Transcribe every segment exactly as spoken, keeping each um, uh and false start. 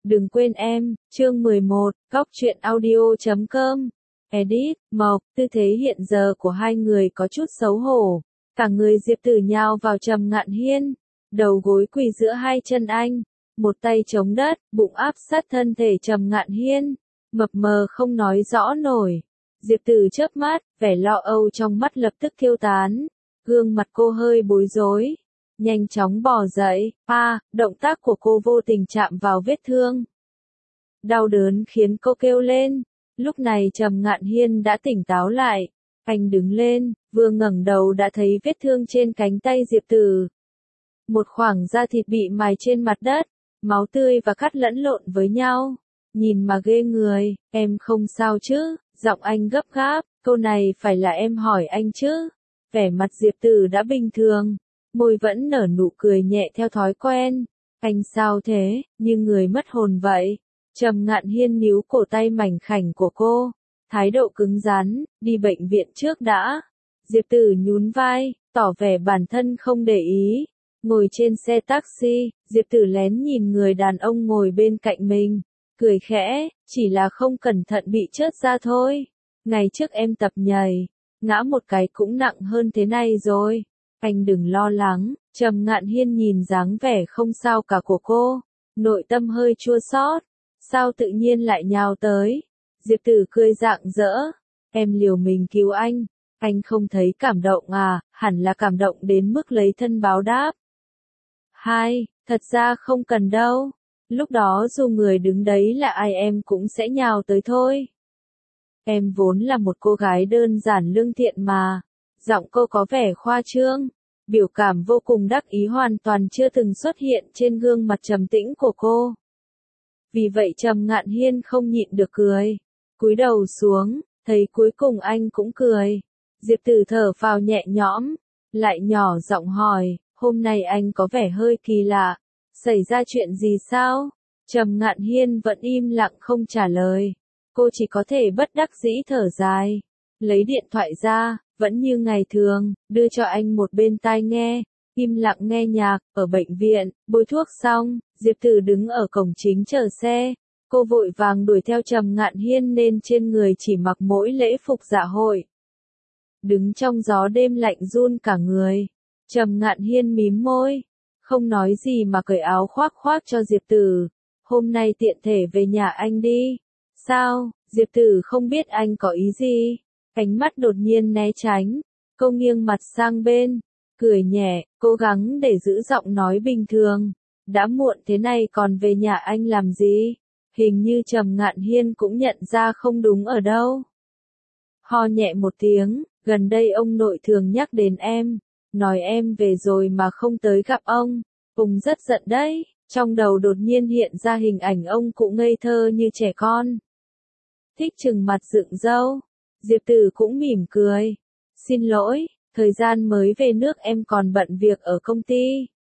Đừng quên em, chương mười một, góc truyện audio chấm com. Edit, Mộc, tư thế hiện giờ của hai người có chút xấu hổ. Cả người Diệp Tử nhào vào Trầm Ngạn Hiên, đầu gối quỳ giữa hai chân anh, một tay chống đất, bụng áp sát thân thể Trầm Ngạn Hiên, mập mờ không nói rõ nổi. Diệp Tử chớp mắt, vẻ lo âu trong mắt lập tức tiêu tán, gương mặt cô hơi bối rối. Nhanh chóng bò dậy, a, động tác của cô vô tình chạm vào vết thương. Đau đớn khiến cô kêu lên. Lúc này Trầm Ngạn Hiên đã tỉnh táo lại. Anh đứng lên, vừa ngẩng đầu đã thấy vết thương trên cánh tay Diệp Tử. Một khoảng da thịt bị mài trên mặt đất, máu tươi và cắt lẫn lộn với nhau. Nhìn mà ghê người, em không sao chứ? Giọng anh gấp gáp, câu này phải là em hỏi anh chứ? Vẻ mặt Diệp Tử đã bình thường. Môi vẫn nở nụ cười nhẹ theo thói quen. Anh sao thế, như người mất hồn vậy. Trầm Ngạn Hiên níu cổ tay mảnh khảnh của cô. Thái độ cứng rắn, đi bệnh viện trước đã. Diệp Tử nhún vai, tỏ vẻ bản thân không để ý. Ngồi trên xe taxi, Diệp Tử lén nhìn người đàn ông ngồi bên cạnh mình. Cười khẽ, chỉ là không cẩn thận bị chớt ra thôi. Ngày trước em tập nhảy, ngã một cái cũng nặng hơn thế này rồi. Anh đừng lo lắng, Trầm Ngạn Hiên nhìn dáng vẻ không sao cả của cô, nội tâm hơi chua xót. Sao tự nhiên lại nhào tới? Diệp Tử cười rạng rỡ, em liều mình cứu anh, anh không thấy cảm động à? Hẳn là cảm động đến mức lấy thân báo đáp. Hai, thật ra không cần đâu, lúc đó dù người đứng đấy là ai em cũng sẽ nhào tới thôi. Em vốn là một cô gái đơn giản lương thiện mà. Giọng cô có vẻ khoa trương, biểu cảm vô cùng đắc ý hoàn toàn chưa từng xuất hiện trên gương mặt trầm tĩnh của cô. Vì vậy Trầm Ngạn Hiên không nhịn được cười, cúi đầu xuống, thấy cuối cùng anh cũng cười. Diệp Tử thở phào nhẹ nhõm, lại nhỏ giọng hỏi, hôm nay anh có vẻ hơi kỳ lạ, xảy ra chuyện gì sao? Trầm Ngạn Hiên vẫn im lặng không trả lời, cô chỉ có thể bất đắc dĩ thở dài, lấy điện thoại ra. Vẫn như ngày thường, đưa cho anh một bên tai nghe, im lặng nghe nhạc. Ở bệnh viện, bôi thuốc xong, Diệp Tử đứng ở cổng chính chờ xe. Cô vội vàng đuổi theo Trầm Ngạn Hiên nên trên người chỉ mặc mỗi lễ phục dạ hội. Đứng trong gió đêm lạnh run cả người. Trầm Ngạn Hiên mím môi, không nói gì mà cởi áo khoác khoác cho Diệp Tử. Hôm nay tiện thể về nhà anh đi. Sao? Diệp Tử không biết anh có ý gì. Ánh mắt đột nhiên né tránh, cô nghiêng mặt sang bên, cười nhẹ, cố gắng để giữ giọng nói bình thường. Đã muộn thế này còn về nhà anh làm gì? Hình như Trầm Ngạn Hiên cũng nhận ra không đúng ở đâu. Ho nhẹ một tiếng, gần đây ông nội thường nhắc đến em, nói em về rồi mà không tới gặp ông. Ông rất giận đấy, trong đầu đột nhiên hiện ra hình ảnh ông cụ ngây thơ như trẻ con. Thích trừng mặt dựng râu. Diệp Tử cũng mỉm cười. Xin lỗi, thời gian mới về nước em còn bận việc ở công ty.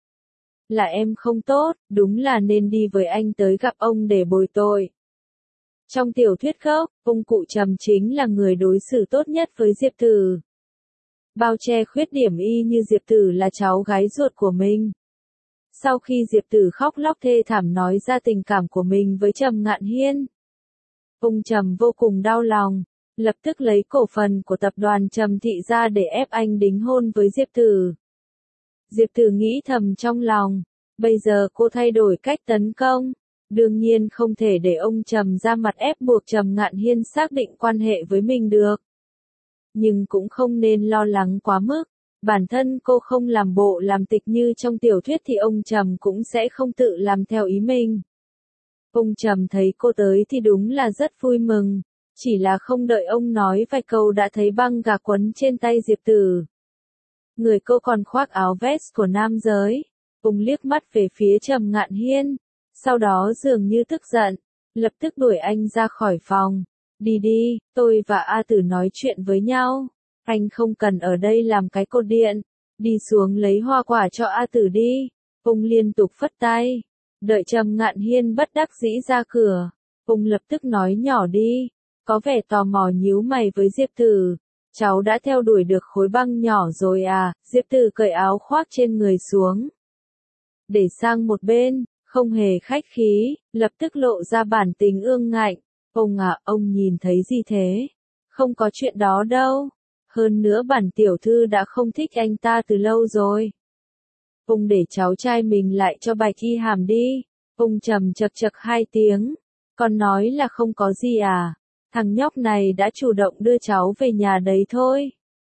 Là em không tốt, đúng là nên đi với anh tới gặp ông để bồi tội. Trong tiểu thuyết gốc, ông cụ Trầm chính là người đối xử tốt nhất với Diệp Tử. Bao che khuyết điểm y như Diệp Tử là cháu gái ruột của mình. Sau khi Diệp Tử khóc lóc thê thảm nói ra tình cảm của mình với Trầm Ngạn Hiên, ông Trầm vô cùng đau lòng. Lập tức lấy cổ phần của tập đoàn Trầm Thị ra để ép anh đính hôn với Diệp Tử. Diệp Tử nghĩ thầm trong lòng, bây giờ cô thay đổi cách tấn công, đương nhiên không thể để ông Trầm ra mặt ép buộc Trầm Ngạn Hiên xác định quan hệ với mình được. Nhưng cũng không nên lo lắng quá mức, bản thân cô không làm bộ làm tịch như trong tiểu thuyết thì ông Trầm cũng sẽ không tự làm theo ý mình. Ông Trầm thấy cô tới thì đúng là rất vui mừng. Chỉ là không đợi ông nói vài câu đã thấy băng gạc quấn trên tay Diệp Tử. Người cô còn khoác áo vest của nam giới. Ông liếc mắt về phía Trầm Ngạn Hiên. Sau đó dường như tức giận, lập tức đuổi anh ra khỏi phòng. Đi đi, tôi và A Tử nói chuyện với nhau. Anh không cần ở đây làm cái cột điện. Đi xuống lấy hoa quả cho A Tử đi. Ông liên tục phất tay. Đợi Trầm Ngạn Hiên bất đắc dĩ ra cửa. Ông lập tức nói nhỏ đi. Có vẻ tò mò nhíu mày với Diệp Tử. Cháu đã theo đuổi được khối băng nhỏ rồi à? Diệp Tử cởi áo khoác trên người xuống. Để sang một bên, không hề khách khí, lập tức lộ ra bản tính ương ngạnh. Ông à, ông nhìn thấy gì thế? Không có chuyện đó đâu. Hơn nữa bản tiểu thư đã không thích anh ta từ lâu rồi. Ông để cháu trai mình lại cho Bạch Y Hàm đi. Ông trầm chật chật hai tiếng. Còn nói là không có gì à? Thằng nhóc này đã chủ động đưa cháu về nhà đấy thôi.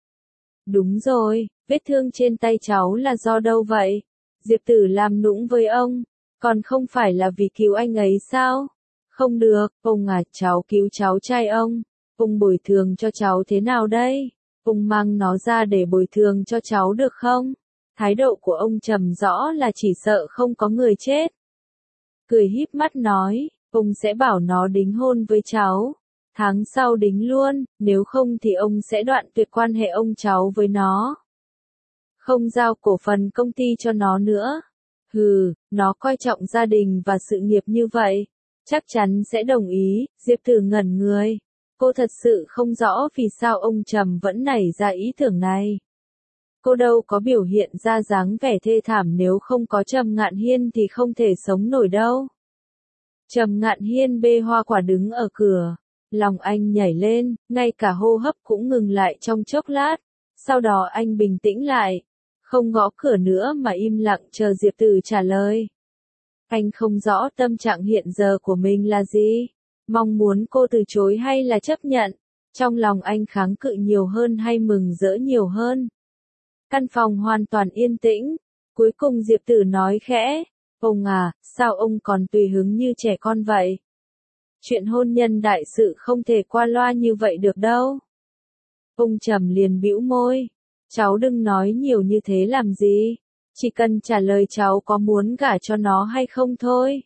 Đúng rồi, vết thương trên tay cháu là do đâu vậy? Diệp Tử làm nũng với ông. Còn không phải là vì cứu anh ấy sao? Không được, ông à, cháu cứu cháu trai ông. Ông bồi thường cho cháu thế nào đây? Ông mang nó ra để bồi thường cho cháu được không? Thái độ của ông trầm rõ là chỉ sợ không có người chết. Cười híp mắt nói, ông sẽ bảo nó đính hôn với cháu. Tháng sau đính luôn, nếu không thì ông sẽ đoạn tuyệt quan hệ ông cháu với nó. Không giao cổ phần công ty cho nó nữa. Hừ, nó coi trọng gia đình và sự nghiệp như vậy. Chắc chắn sẽ đồng ý. Diệp Tử ngẩn người. Cô thật sự không rõ vì sao ông Trầm vẫn nảy ra ý tưởng này. Cô đâu có biểu hiện ra dáng vẻ thê thảm, nếu không có Trầm Ngạn Hiên thì không thể sống nổi đâu. Trầm Ngạn Hiên bê hoa quả đứng ở cửa. Lòng anh nhảy lên, ngay cả hô hấp cũng ngừng lại trong chốc lát. Sau đó anh bình tĩnh lại. Không gõ cửa nữa mà im lặng chờ Diệp Tử trả lời. Anh không rõ tâm trạng hiện giờ của mình là gì. Mong muốn cô từ chối hay là chấp nhận. Trong lòng anh kháng cự nhiều hơn hay mừng rỡ nhiều hơn. Căn phòng hoàn toàn yên tĩnh. Cuối cùng Diệp Tử nói khẽ. Ông à, sao ông còn tùy hứng như trẻ con vậy? Chuyện hôn nhân đại sự không thể qua loa như vậy được đâu. Ông Trầm liền bĩu môi. Cháu đừng nói nhiều như thế làm gì. Chỉ cần trả lời cháu có muốn gả cho nó hay không thôi.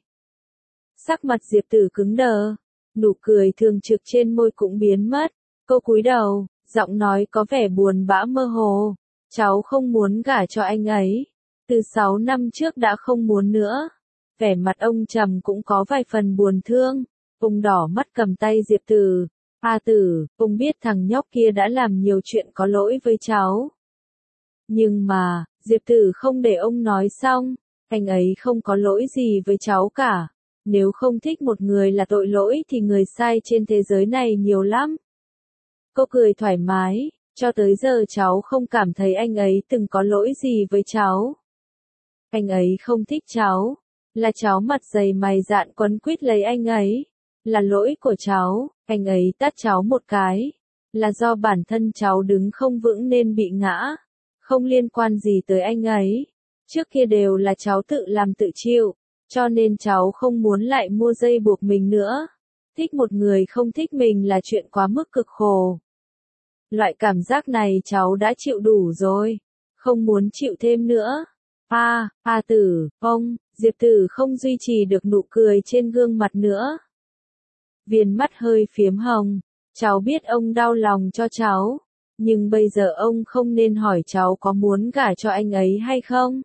Sắc mặt Diệp Tử cứng đờ. Nụ cười thường trực trên môi cũng biến mất. Cô cúi đầu, giọng nói có vẻ buồn bã mơ hồ. Cháu không muốn gả cho anh ấy. Từ sáu năm trước đã không muốn nữa. Vẻ mặt ông Trầm cũng có vài phần buồn thương. Ông đỏ mắt cầm tay Diệp Tử. A Tử, ông biết thằng nhóc kia đã làm nhiều chuyện có lỗi với cháu. Nhưng mà, Diệp Tử không để ông nói xong. Anh ấy không có lỗi gì với cháu cả. Nếu không thích một người là tội lỗi thì người sai trên thế giới này nhiều lắm. Cô cười thoải mái. Cho tới giờ cháu không cảm thấy anh ấy từng có lỗi gì với cháu. Anh ấy không thích cháu. Là cháu mặt dày mày dạn quấn quýt lấy anh ấy. Là lỗi của cháu. Anh ấy tát cháu một cái. Là do bản thân cháu đứng không vững nên bị ngã. Không liên quan gì tới anh ấy. Trước kia đều là cháu tự làm tự chịu. Cho nên cháu không muốn lại mua dây buộc mình nữa. Thích một người không thích mình là chuyện quá mức cực khổ. Loại cảm giác này cháu đã chịu đủ rồi. Không muốn chịu thêm nữa. A, A Tử, ông, Diệp Tử không duy trì được nụ cười trên gương mặt nữa. Viền mắt hơi phiếm hồng. Cháu biết ông đau lòng cho cháu. Nhưng bây giờ ông không nên hỏi cháu có muốn gả cho anh ấy hay không.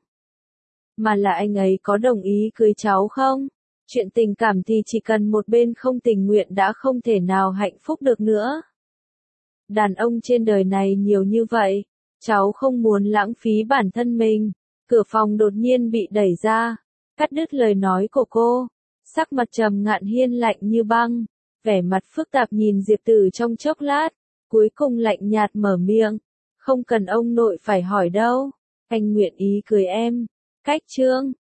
Mà là anh ấy có đồng ý cưới cháu không? Chuyện tình cảm thì chỉ cần một bên không tình nguyện đã không thể nào hạnh phúc được nữa. Đàn ông trên đời này nhiều như vậy. Cháu không muốn lãng phí bản thân mình. Cửa phòng đột nhiên bị đẩy ra. Cắt đứt lời nói của cô. Sắc mặt Trầm Ngạn Hiên lạnh như băng. Vẻ mặt phức tạp nhìn Diệp Tử trong chốc lát. Cuối cùng lạnh nhạt mở miệng. Không cần ông nội phải hỏi đâu. Anh nguyện ý cưới em. Cách chương.